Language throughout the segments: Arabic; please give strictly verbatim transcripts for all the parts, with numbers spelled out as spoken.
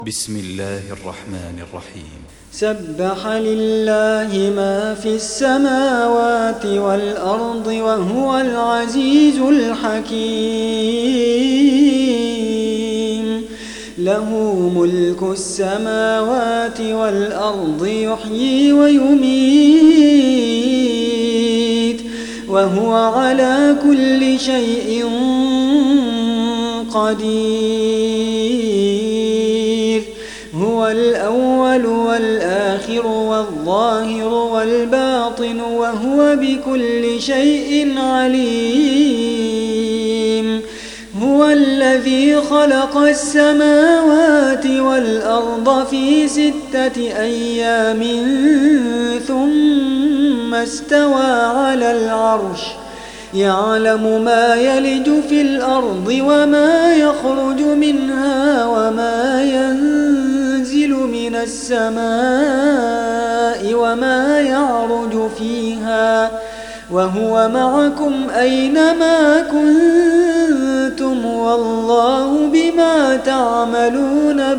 بسم الله الرحمن الرحيم. سبح لله ما في السماوات والأرض وهو العزيز الحكيم. له ملك السماوات والأرض يحيي ويميت وهو على كل شيء قدير. هو الأول والآخر والظاهر والباطن وهو بكل شيء عليم. هو الذي خلق السماوات والأرض في ستة أيام ثم استوى على العرش يعلم ما يلج في الأرض وما يخرج منها وما ينزل من السماء وما يعرج فيها وهو معكم أينما كنتم والله بما تعملون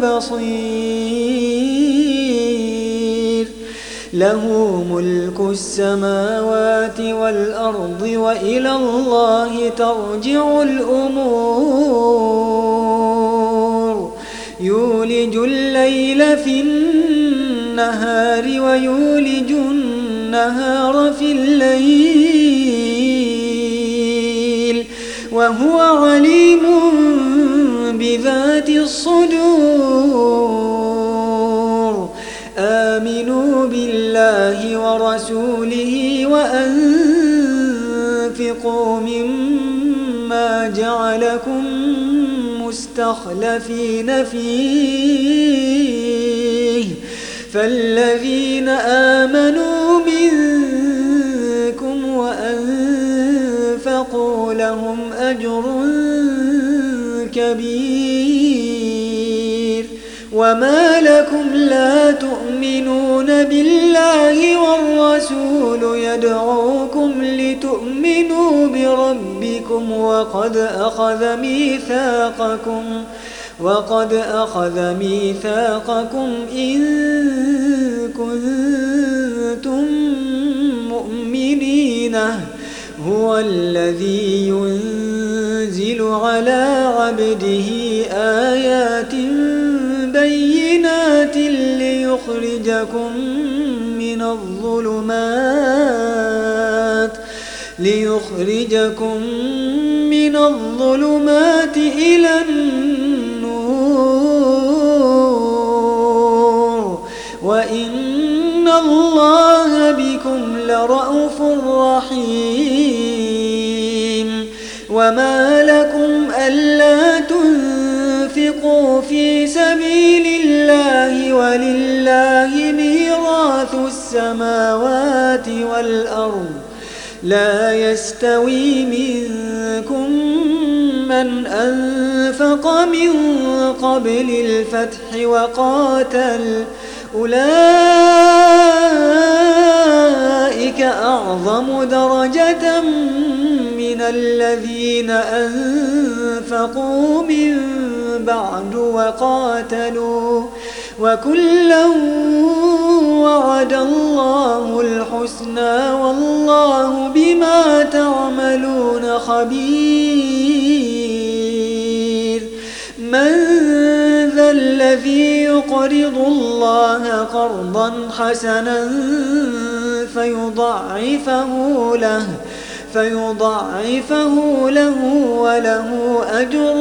بصير. له ملك السماوات والأرض وإلى الله ترجع الأمور. يولج الليل في النهار ويولج النهار في الليل وهو عليم بذات الصدور. آمنوا بالله ورسوله وأنفقوا مما جعلكم مستخلفين فيه فالذين آمنوا منكم وأنفقوا لهم أجر كبير. وما لكم لا تؤمنون بالله والرسول يدعوكم لتؤمنوا بربكم وقد أخذ ميثاقكم وقد أخذ ميثاقكم إن كنتم مؤمنين. هو الذي ينزل على عبده آيات بينات ليخرجكم من الظلمات ليخرجكم من الظلمات إلى النور وإن الله بكم لرءوف رحيم. وما لكم ألا تنفقوا في سبيل الله ولله ميراث السماوات والأرض لا يستوي منكم من أنفق من قبل الفتح وقاتل أولئك أعظم درجة من الذين أنفقوا من بعد وقاتلوا وكلا وعد الله الحسنى والله بما تعملون خبير. من ذا الذي يقرض الله قرضا حسنا فيضاعفه له فيضاعفه له وله أجر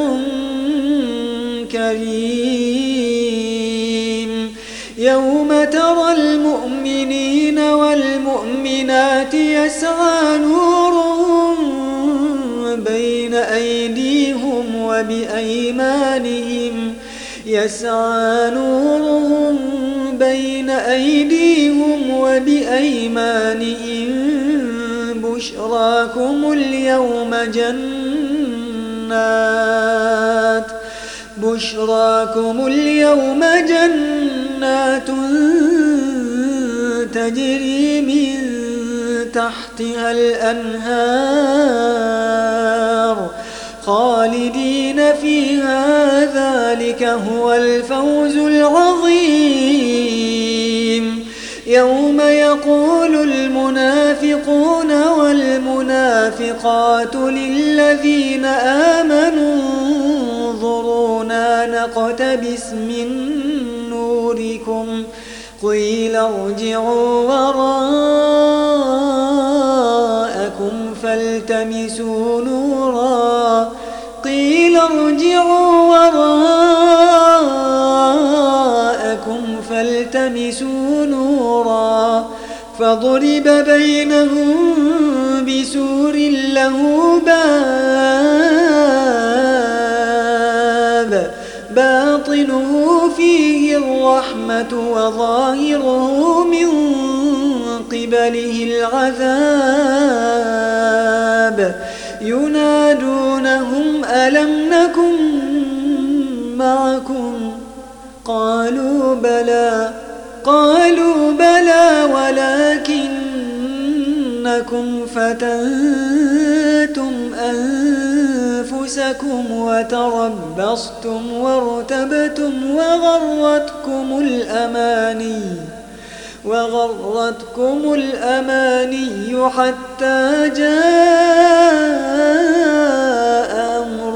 كريم. يوم ترى المؤمنين والمؤمنات يسعى نورهم بين أيديهم وبأيمانهم يسعى نورهم بين أيديهم وبأيمانهم بشراكم اليوم جنات بشراكم اليوم جنات تجري من تحتها الأنهار خالدين فيها ذلك هو الفوز العظيم يوم يقول المنافقون والمنافقات للذين آمنوا انظرونا نقتبس من نوركم قيل ارجعوا وراءكم فالتمسوا نورا قيل ارجعوا وراءكم فالتمسوا نورا فضرب بينهم بسور له باب باطنه فيه الرحمة وظاهره من قبله العذاب ينادونهم ألم نكن معكم قالوا بلى قالوا بلى ولكنكم فتنتم أنفسكم وتربصتم وارتبتم وغرتكم الأماني وغرتكم الأماني حتى جاء أمر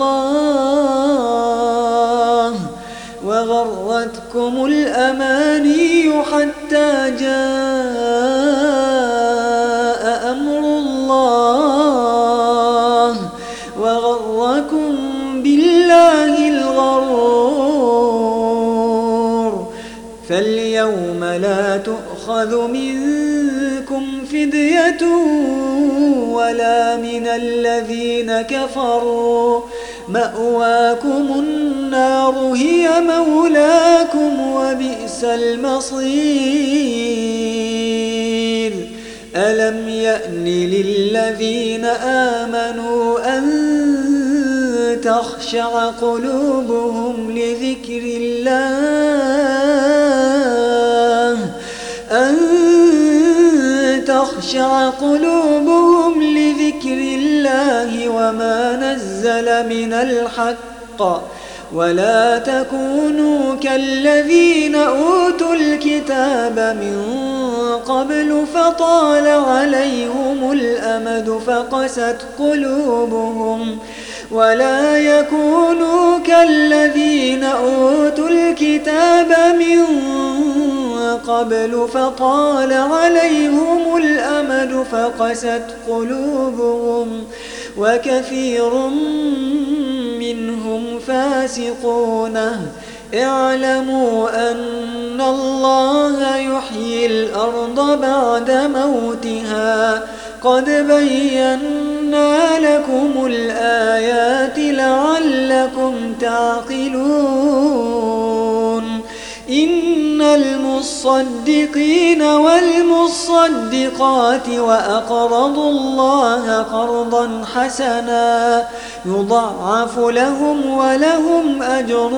الله وغرتكم الأماني حتى جاء أمر الله وغركم بالله الغرور فاليوم لا تؤخذ منكم فدية ولا من الذين كفروا مأواكم النار هي مولاكم وبئس المصير ألم يأن للذين آمنوا أن تخشع قلوبهم لذكر الله أن تخشع قلوبهم لذكر الله وما نزل من الحق ولا تكونوا كالذين أوتوا الكتاب من قبل فطال عليهم الأمد فقست قلوبهم ولا يكونوا كالذين أوتوا الكتاب من قبل فطال عليهم الأمد فقست قلوبهم وكثير منهم فاسقون اعلموا أن الله يحيي الأرض بعد موتها قد بينا لكم الآيات لعلكم تعقلون إن المصدقين والمصدقات وأقرضوا الله قرضا حسنا يضاعف لهم ولهم أجر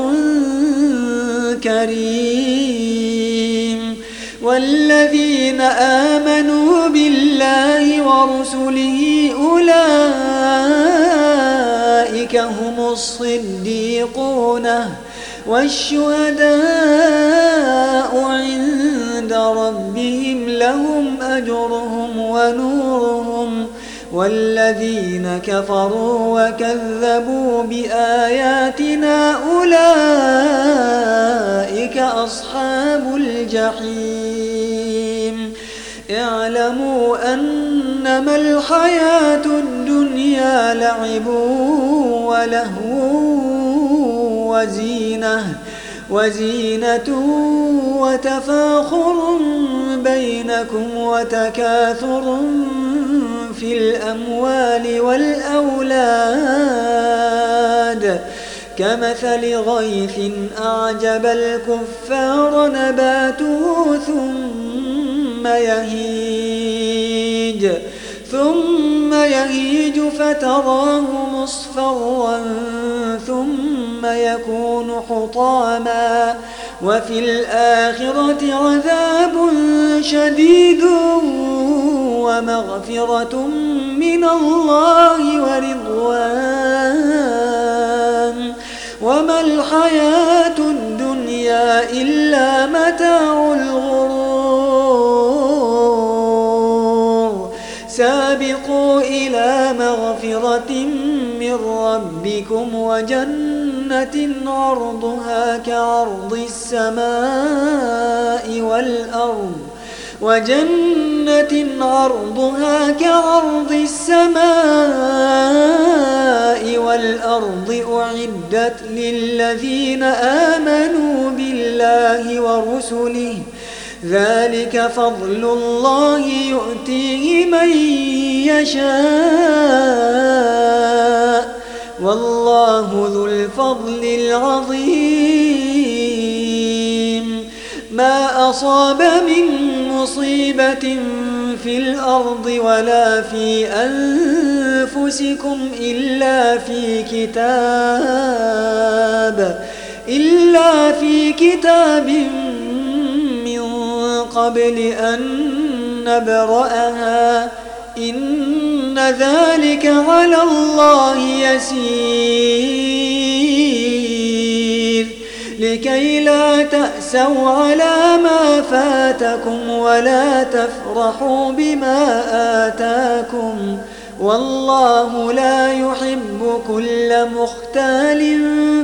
كريم والذين آمنوا بالله ورسله أولئك هم الصديقون والشهداء عند ربهم لهم أجرهم ونورهم والذين كفروا وكذبوا بآياتنا أولئك أصحاب الجحيم اعلموا أنما الحياة الدنيا لعب ولهو وزينة وزينة وتفاخر بينكم وتكاثر في الأموال والأولاد كمثل غيث أعجب الكفار نباته ثم يهيج ثم يهيج فتراه مصفرا ثم ثم يكون حطاما وفي الآخرة عذاب شديد ومغفرة من الله ورضوان وما الحياة الدنيا إلا متاع الغرور سابقوا إلى مغفرة من ربكم وجنة عرضها كعرض السماء والأرض وجنة عرضها كعرض السماء والأرض أعدت للذين آمنوا بالله ورسله ذلك فضل الله يؤتيه من يشاء والله ذو الفضل العظيم ما أصاب من مصيبة في الأرض ولا في أنفسكم إلا في كتاب إلا في كتاب من قبل أن نبرأها إن ذلك على الله يسير لكي لا تأسوا على ما فاتكم ولا تفرحوا بما آتاكم والله لا يحب كل مختال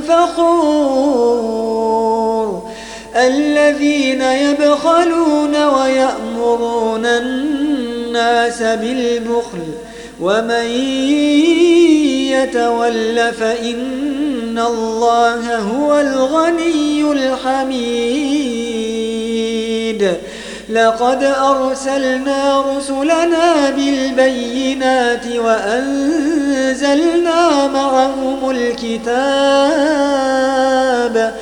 فخور الذين يبخلون ويأمرون الناس بالبخل ومن يتول فإن الله هو الغني الحميد لقد أرسلنا رسلنا بالبينات وأنزلنا معهم الكتاب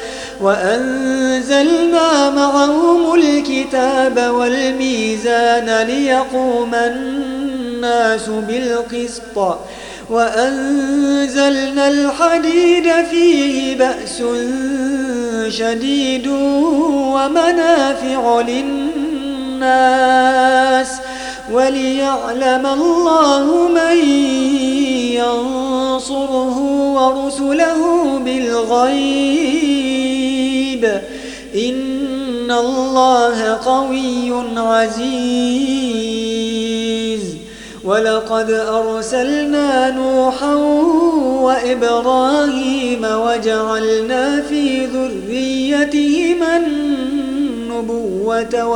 وأنزلنا معهم الكتاب والميزان ليقوم الناس بالقسط وأنزلنا الحديد فيه بأس شديد ومنافع للناس وليعلم الله من ينصره ورسله بالغيب إن الله قوي عزيز ولقد أرسلنا نوحا وإبراهيم وجعلنا في ذريتهما النبوة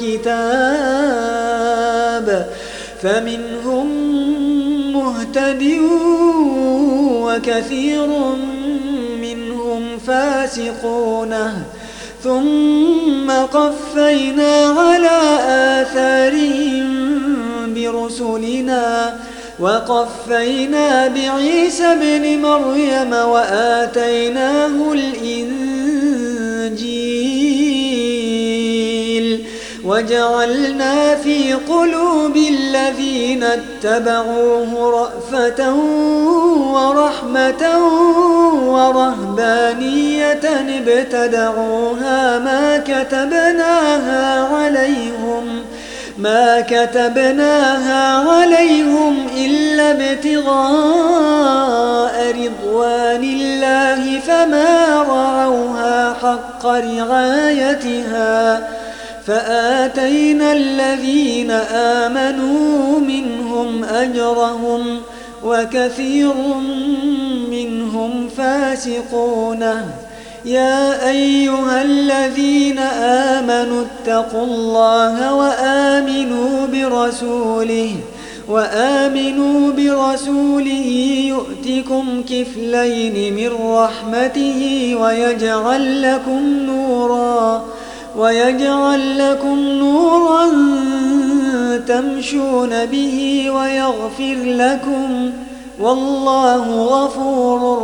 والكتاب فمنهم مهتد وكثير منهم فاسقون ثم قفينا على آثارهم برسلنا وقفينا بعيسى ابن مريم وآتيناه الإنجيل وجعلنا في قلوب الذين اتبعوه رأفة ورحمة ورهبانية ابتدعوها ما كتبناها عليهم ما كتبناها عليهم إلا ابتغاء رضوان الله فما رعوها حق رعايتها فآتينا الذين آمنوا منهم أجرهم وكثير منهم فاسقون يا أيها الذين آمنوا اتقوا الله وآمنوا برسوله وآمنوا برسوله يؤتكم كفلين من رحمته ويجعل لكم نورا ويجعل لكم نورا تمشون به ويغفر لكم والله غفور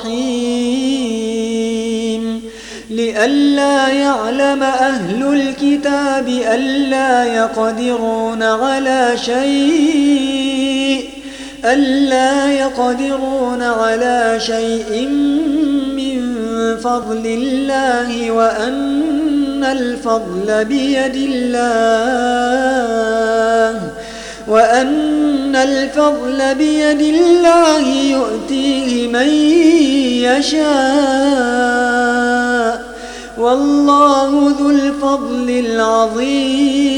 رحيم لئلا يعلم أهل الكتاب ألا يقدرون على شيء ألا يقدرون على شيء من فضل الله وأن الفضل بيد الله وأن الفضل بيد الله يؤتيه من يشاء والله ذو الفضل العظيم.